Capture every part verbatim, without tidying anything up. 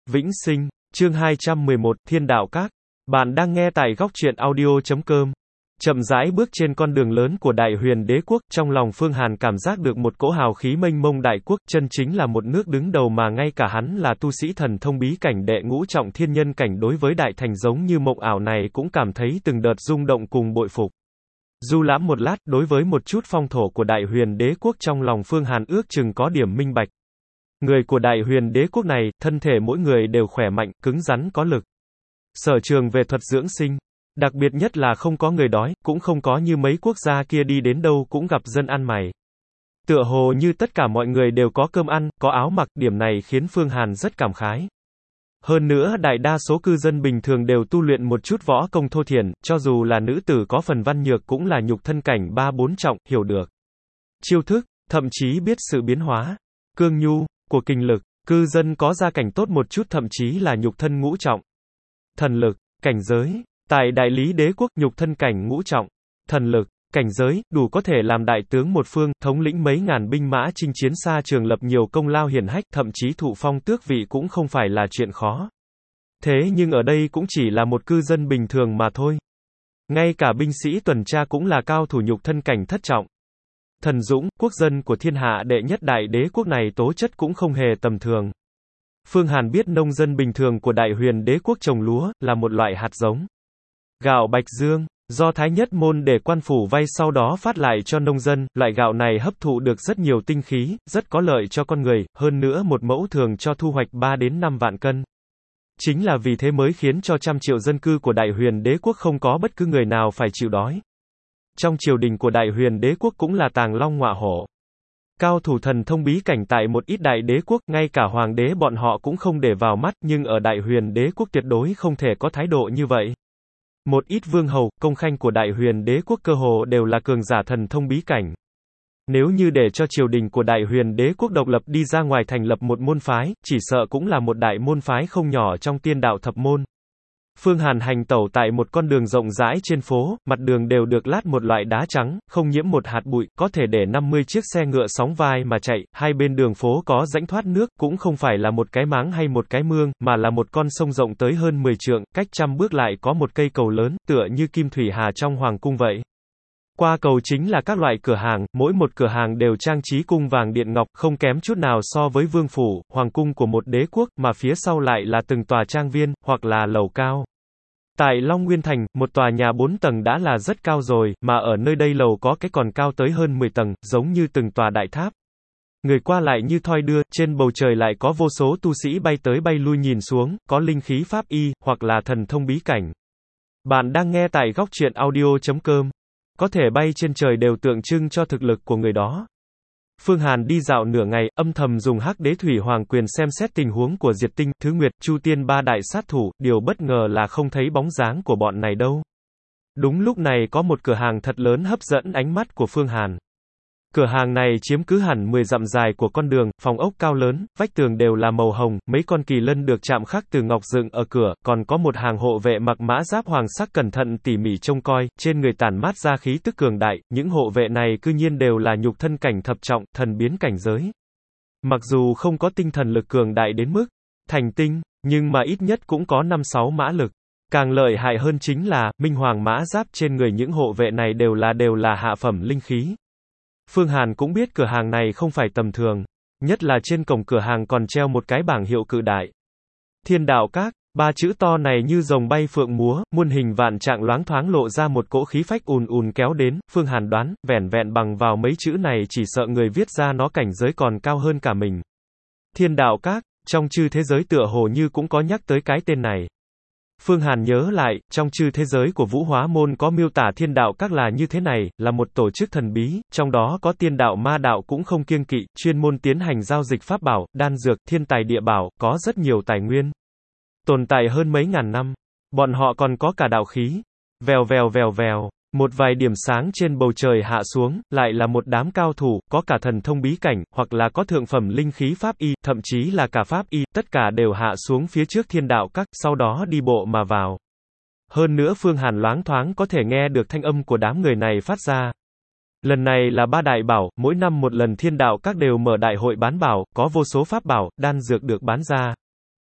Vĩnh Sinh, chương hai trăm mười một, Thiên Đạo Các. Bạn đang nghe tại góc truyện audio chấm com. Chậm rãi bước trên con đường lớn của Đại Huyền Đế quốc, trong lòng Phương Hàn cảm giác được một cỗ hào khí mênh mông đại quốc, chân chính là một nước đứng đầu mà ngay cả hắn là tu sĩ thần thông bí cảnh đệ ngũ trọng thiên nhân cảnh đối với đại thành giống như mộng ảo này cũng cảm thấy từng đợt rung động cùng bội phục. Du lãm một lát, đối với một chút phong thổ của Đại Huyền Đế quốc trong lòng Phương Hàn ước chừng có điểm minh bạch. Người của Đại Huyền Đế quốc này, thân thể mỗi người đều khỏe mạnh, cứng rắn có lực. Sở trường về thuật dưỡng sinh. Đặc biệt nhất là không có người đói, cũng không có như mấy quốc gia kia đi đến đâu cũng gặp dân ăn mày. Tựa hồ như tất cả mọi người đều có cơm ăn, có áo mặc, điểm này khiến Phương Hàn rất cảm khái. Hơn nữa đại đa số cư dân bình thường đều tu luyện một chút võ công thô thiển, cho dù là nữ tử có phần văn nhược cũng là nhục thân cảnh ba bốn trọng, hiểu được chiêu thức, thậm chí biết sự biến hóa, cương nhu của kinh lực. Cư dân có gia cảnh tốt một chút thậm chí là nhục thân ngũ trọng. Thần lực, cảnh giới. Tại Đại Lý Đế quốc, nhục thân cảnh ngũ trọng. Thần lực, cảnh giới, đủ có thể làm đại tướng một phương, thống lĩnh mấy ngàn binh mã chinh chiến xa trường lập nhiều công lao hiển hách, thậm chí thụ phong tước vị cũng không phải là chuyện khó. Thế nhưng ở đây cũng chỉ là một cư dân bình thường mà thôi. Ngay cả binh sĩ tuần tra cũng là cao thủ nhục thân cảnh thất trọng. Thần dũng, quốc dân của thiên hạ đệ nhất đại đế quốc này tố chất cũng không hề tầm thường. Phương Hàn biết nông dân bình thường của Đại Huyền Đế quốc trồng lúa, là một loại hạt giống. Gạo Bạch Dương, do Thái Nhất Môn để quan phủ vay sau đó phát lại cho nông dân, loại gạo này hấp thụ được rất nhiều tinh khí, rất có lợi cho con người, hơn nữa một mẫu thường cho thu hoạch ba đến năm vạn cân. Chính là vì thế mới khiến cho trăm triệu dân cư của Đại Huyền Đế quốc không có bất cứ người nào phải chịu đói. Trong triều đình của Đại Huyền Đế quốc cũng là tàng long ngọa hổ. Cao thủ thần thông bí cảnh tại một ít đại đế quốc, ngay cả hoàng đế bọn họ cũng không để vào mắt, nhưng ở Đại Huyền Đế quốc tuyệt đối không thể có thái độ như vậy. Một ít vương hầu, công khanh của Đại Huyền Đế quốc cơ hồ đều là cường giả thần thông bí cảnh. Nếu như để cho triều đình của Đại Huyền Đế quốc độc lập đi ra ngoài thành lập một môn phái, chỉ sợ cũng là một đại môn phái không nhỏ trong tiên đạo thập môn. Phương Hàn hành tẩu tại một con đường rộng rãi trên phố, mặt đường đều được lát một loại đá trắng, không nhiễm một hạt bụi, có thể để năm mươi chiếc xe ngựa sóng vai mà chạy, hai bên đường phố có rãnh thoát nước, cũng không phải là một cái máng hay một cái mương, mà là một con sông rộng tới hơn mười trượng, cách trăm bước lại có một cây cầu lớn, tựa như kim thủy hà trong hoàng cung vậy. Qua cầu chính là các loại cửa hàng, mỗi một cửa hàng đều trang trí cung vàng điện ngọc, không kém chút nào so với vương phủ, hoàng cung của một đế quốc, mà phía sau lại là từng tòa trang viên, hoặc là lầu cao. Tại Long Nguyên Thành, một tòa nhà bốn tầng đã là rất cao rồi, mà ở nơi đây lầu có cái còn cao tới hơn mười tầng, giống như từng tòa đại tháp. Người qua lại như thoi đưa, trên bầu trời lại có vô số tu sĩ bay tới bay lui nhìn xuống, có linh khí pháp y, hoặc là thần thông bí cảnh. Bạn đang nghe tại góc truyện audio chấm com. Có thể bay trên trời đều tượng trưng cho thực lực của người đó. Phương Hàn đi dạo nửa ngày, âm thầm dùng Hắc Đế Thủy Hoàng Quyền xem xét tình huống của Diệt Tinh, Thứ Nguyệt, Chu Tiên ba đại sát thủ, điều bất ngờ là không thấy bóng dáng của bọn này đâu. Đúng lúc này có một cửa hàng thật lớn hấp dẫn ánh mắt của Phương Hàn. Cửa hàng này chiếm cứ hẳn mười dặm dài của con đường, phòng ốc cao lớn, vách tường đều là màu hồng, mấy con kỳ lân được chạm khắc từ ngọc dựng ở cửa, còn có một hàng hộ vệ mặc mã giáp hoàng sắc cẩn thận tỉ mỉ trông coi, trên người tản mát ra khí tức cường đại, những hộ vệ này cư nhiên đều là nhục thân cảnh thập trọng, thần biến cảnh giới. Mặc dù không có tinh thần lực cường đại đến mức thành tinh, nhưng mà ít nhất cũng có năm sáu mã lực. Càng lợi hại hơn chính là, minh hoàng mã giáp trên người những hộ vệ này đều là đều là hạ phẩm linh khí. Phương Hàn cũng biết cửa hàng này không phải tầm thường, nhất là trên cổng cửa hàng còn treo một cái bảng hiệu cự đại. Thiên Đạo Các, ba chữ to này như rồng bay phượng múa, muôn hình vạn trạng loáng thoáng lộ ra một cỗ khí phách ùn ùn kéo đến, Phương Hàn đoán, vẻn vẹn bằng vào mấy chữ này chỉ sợ người viết ra nó cảnh giới còn cao hơn cả mình. Thiên Đạo Các, trong chư thế giới tựa hồ như cũng có nhắc tới cái tên này. Phương Hàn nhớ lại, trong chư thế giới của Vũ Hóa Môn có miêu tả Thiên Đạo Các là như thế này, là một tổ chức thần bí, trong đó có tiên đạo ma đạo cũng không kiêng kỵ, chuyên môn tiến hành giao dịch pháp bảo, đan dược, thiên tài địa bảo, có rất nhiều tài nguyên. Tồn tại hơn mấy ngàn năm. Bọn họ còn có cả đạo khí. Vèo vèo vèo vèo. Một vài điểm sáng trên bầu trời hạ xuống, lại là một đám cao thủ, có cả thần thông bí cảnh, hoặc là có thượng phẩm linh khí pháp y, thậm chí là cả pháp y, tất cả đều hạ xuống phía trước Thiên Đạo Các, sau đó đi bộ mà vào. Hơn nữa Phương Hàn loáng thoáng có thể nghe được thanh âm của đám người này phát ra. Lần này là ba đại bảo, mỗi năm một lần Thiên Đạo Các đều mở đại hội bán bảo, có vô số pháp bảo, đan dược được bán ra.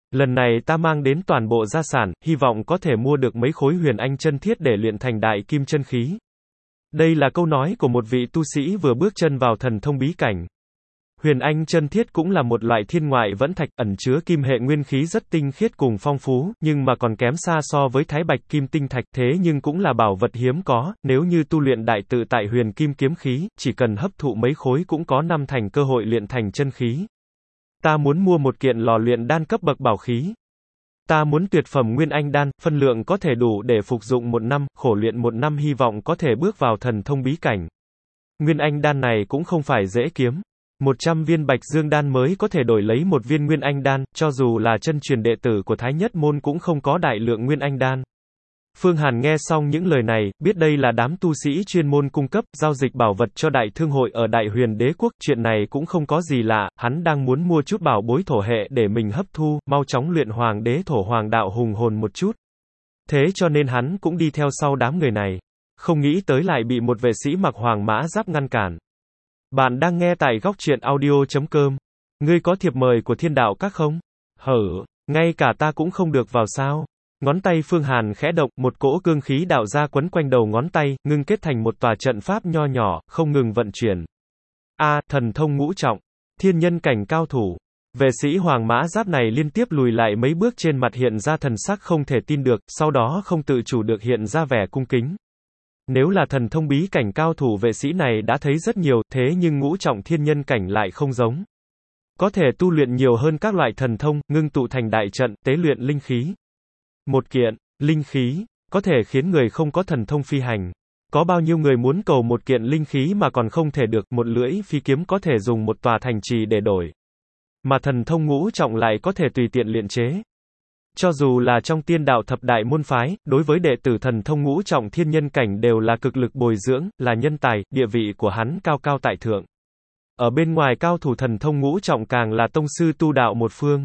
Lần này ta mang đến toàn bộ gia sản, hy vọng có thể mua được mấy khối huyền anh chân thiết để luyện thành đại kim chân khí. Đây là câu nói của một vị tu sĩ vừa bước chân vào thần thông bí cảnh. Huyền anh chân thiết cũng là một loại thiên ngoại vẫn thạch, ẩn chứa kim hệ nguyên khí rất tinh khiết cùng phong phú, nhưng mà còn kém xa so với thái bạch kim tinh thạch, thế nhưng cũng là bảo vật hiếm có, nếu như tu luyện đại tự tại huyền kim kiếm khí, chỉ cần hấp thụ mấy khối cũng có năm thành cơ hội luyện thành chân khí. Ta muốn mua một kiện lò luyện đan cấp bậc bảo khí. Ta muốn tuyệt phẩm nguyên anh đan, phân lượng có thể đủ để phục dụng một năm, khổ luyện một năm hy vọng có thể bước vào thần thông bí cảnh. Nguyên anh đan này cũng không phải dễ kiếm. một trăm viên bạch dương đan mới có thể đổi lấy một viên nguyên anh đan, cho dù là chân truyền đệ tử của Thái Nhất Môn cũng không có đại lượng nguyên anh đan. Phương Hàn nghe xong những lời này, biết đây là đám tu sĩ chuyên môn cung cấp, giao dịch bảo vật cho đại thương hội ở Đại Huyền Đế Quốc, chuyện này cũng không có gì lạ, hắn đang muốn mua chút bảo bối thổ hệ để mình hấp thu, mau chóng luyện hoàng đế thổ hoàng đạo hùng hồn một chút. Thế cho nên hắn cũng đi theo sau đám người này. Không nghĩ tới lại bị một vệ sĩ mặc hoàng mã giáp ngăn cản. Bạn đang nghe tại góc truyện audio chấm com. Ngươi có thiệp mời của Thiên Đạo Các không? Hở, ngay cả ta cũng không được vào sao? Ngón tay Phương Hàn khẽ động, một cỗ cương khí đạo ra quấn quanh đầu ngón tay, ngưng kết thành một tòa trận pháp nho nhỏ, không ngừng vận chuyển. A, thần thông ngũ trọng, thiên nhân cảnh cao thủ. Vệ sĩ hoàng mã giáp này liên tiếp lùi lại mấy bước, trên mặt hiện ra thần sắc không thể tin được, sau đó không tự chủ được hiện ra vẻ cung kính. Nếu là thần thông bí cảnh cao thủ vệ sĩ này đã thấy rất nhiều, thế nhưng ngũ trọng thiên nhân cảnh lại không giống. Có thể tu luyện nhiều hơn các loại thần thông, ngưng tụ thành đại trận, tế luyện linh khí. Một kiện, linh khí, có thể khiến người không có thần thông phi hành. Có bao nhiêu người muốn cầu một kiện linh khí mà còn không thể được, một lưỡi phi kiếm có thể dùng một tòa thành trì để đổi. Mà thần thông ngũ trọng lại có thể tùy tiện luyện chế. Cho dù là trong tiên đạo thập đại môn phái, đối với đệ tử thần thông ngũ trọng thiên nhân cảnh đều là cực lực bồi dưỡng, là nhân tài, địa vị của hắn cao cao tại thượng. Ở bên ngoài cao thủ thần thông ngũ trọng càng là tông sư tu đạo một phương.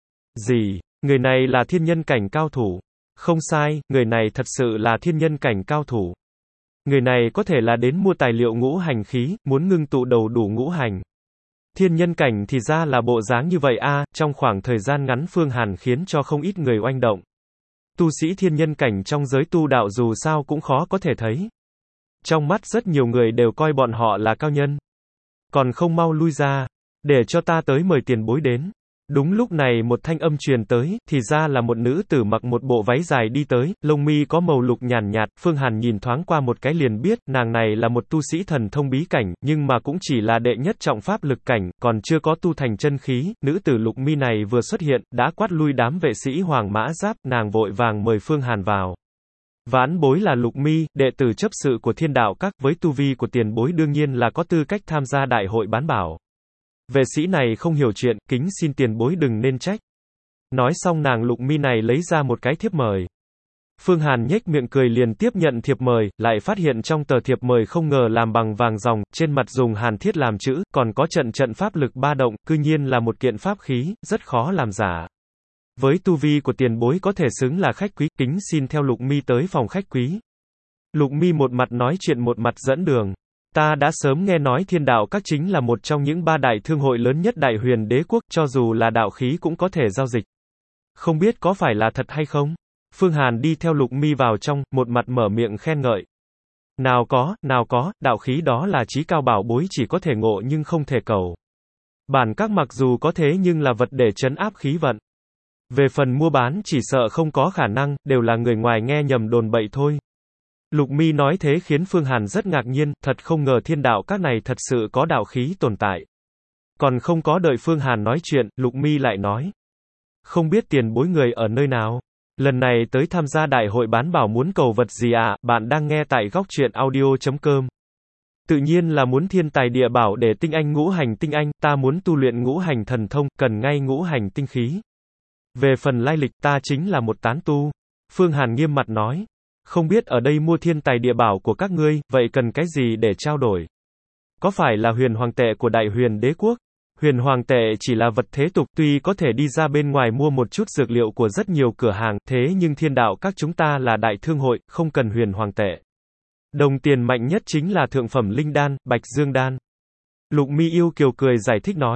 Gì? Người này là thiên nhân cảnh cao thủ. Không sai, người này thật sự là thiên nhân cảnh cao thủ. Người này có thể là đến mua tài liệu ngũ hành khí, muốn ngưng tụ đầu đủ ngũ hành. Thiên nhân cảnh thì ra là bộ dáng như vậy a, à, trong khoảng thời gian ngắn Phương Hàn khiến cho không ít người oanh động. Tu sĩ thiên nhân cảnh trong giới tu đạo dù sao cũng khó có thể thấy. Trong mắt rất nhiều người đều coi bọn họ là cao nhân. Còn không mau lui ra, để cho ta tới mời tiền bối đến. Đúng lúc này một thanh âm truyền tới, thì ra là một nữ tử mặc một bộ váy dài đi tới, lông mi có màu lục nhàn nhạt, Phương Hàn nhìn thoáng qua một cái liền biết, nàng này là một tu sĩ thần thông bí cảnh, nhưng mà cũng chỉ là đệ nhất trọng pháp lực cảnh, còn chưa có tu thành chân khí, nữ tử lục mi này vừa xuất hiện, đã quát lui đám vệ sĩ hoàng mã giáp, nàng vội vàng mời Phương Hàn vào. Vãn bối là Lục Mi, đệ tử chấp sự của Thiên Đạo Các, với tu vi của tiền bối đương nhiên là có tư cách tham gia đại hội bán bảo. Vệ sĩ này không hiểu chuyện, kính xin tiền bối đừng nên trách. Nói xong nàng Lục Mi này lấy ra một cái thiếp mời. Phương Hàn nhếch miệng cười liền tiếp nhận thiệp mời, lại phát hiện trong tờ thiệp mời không ngờ làm bằng vàng ròng, trên mặt dùng hàn thiết làm chữ, còn có trận trận pháp lực ba động, cư nhiên là một kiện pháp khí, rất khó làm giả. Với tu vi của tiền bối có thể xứng là khách quý, kính xin theo Lục Mi tới phòng khách quý. Lục Mi một mặt nói chuyện một mặt dẫn đường. Ta đã sớm nghe nói Thiên Đạo Các chính là một trong những ba đại thương hội lớn nhất Đại Huyền Đế Quốc, cho dù là đạo khí cũng có thể giao dịch. Không biết có phải là thật hay không? Phương Hàn đi theo Lục Mi vào trong, một mặt mở miệng khen ngợi. Nào có, nào có, đạo khí đó là chí cao bảo bối chỉ có thể ngộ nhưng không thể cầu. Bản các mặc dù có thế nhưng là vật để trấn áp khí vận. Về phần mua bán chỉ sợ không có khả năng, đều là người ngoài nghe nhầm đồn bậy thôi. Lục Mi nói thế khiến Phương Hàn rất ngạc nhiên, thật không ngờ Thiên Đạo Các này thật sự có đạo khí tồn tại. Còn không có đợi Phương Hàn nói chuyện, Lục Mi lại nói. Không biết tiền bối người ở nơi nào? Lần này tới tham gia đại hội bán bảo muốn cầu vật gì à? Bạn đang nghe tại góc truyện audio chấm com. Tự nhiên là muốn thiên tài địa bảo để tinh anh ngũ hành tinh anh, ta muốn tu luyện ngũ hành thần thông, cần ngay ngũ hành tinh khí. Về phần lai lịch ta chính là một tán tu. Phương Hàn nghiêm mặt nói. Không biết ở đây mua thiên tài địa bảo của các ngươi, vậy cần cái gì để trao đổi? Có phải là huyền hoàng tệ của Đại Huyền Đế Quốc? Huyền hoàng tệ chỉ là vật thế tục, tuy có thể đi ra bên ngoài mua một chút dược liệu của rất nhiều cửa hàng, thế nhưng Thiên Đạo Các chúng ta là đại thương hội, không cần huyền hoàng tệ. Đồng tiền mạnh nhất chính là thượng phẩm linh đan, bạch dương đan. Lục Mi yêu kiều cười giải thích nói.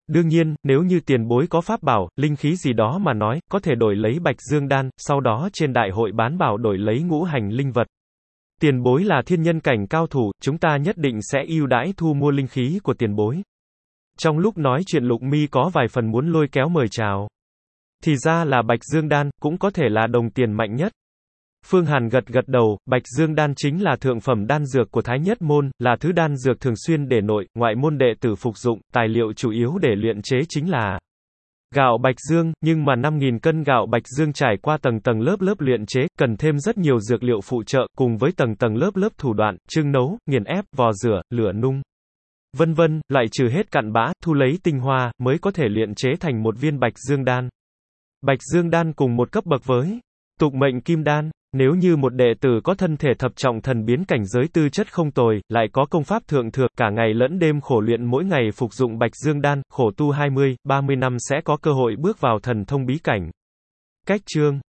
Đương nhiên, nếu như tiền bối có pháp bảo, linh khí gì đó mà nói, có thể đổi lấy Bạch Dương đan, sau đó trên đại hội bán bảo đổi lấy ngũ hành linh vật. Tiền bối là thiên nhân cảnh cao thủ, chúng ta nhất định sẽ ưu đãi thu mua linh khí của tiền bối. Trong lúc nói chuyện Lục Mi có vài phần muốn lôi kéo mời chào. Thì ra là Bạch Dương đan, cũng có thể là đồng tiền mạnh nhất. Phương Hàn gật gật đầu, Bạch Dương đan chính là thượng phẩm đan dược của Thái Nhất môn, là thứ đan dược thường xuyên để nội, ngoại môn đệ tử phục dụng, tài liệu chủ yếu để luyện chế chính là gạo Bạch Dương, nhưng mà năm nghìn cân gạo Bạch Dương trải qua tầng tầng lớp lớp luyện chế, cần thêm rất nhiều dược liệu phụ trợ, cùng với tầng tầng lớp lớp thủ đoạn, trưng nấu, nghiền ép, vò rửa, lửa nung, vân vân, lại trừ hết cặn bã, thu lấy tinh hoa, mới có thể luyện chế thành một viên Bạch Dương đan. Bạch Dương đan cùng một cấp bậc với tục mệnh kim đan. Nếu như một đệ tử có thân thể thập trọng thần biến cảnh giới tư chất không tồi, lại có công pháp thượng thừa, cả ngày lẫn đêm khổ luyện mỗi ngày phục dụng Bạch Dương đan, khổ tu hai mươi, ba mươi năm sẽ có cơ hội bước vào thần thông bí cảnh. Cách chương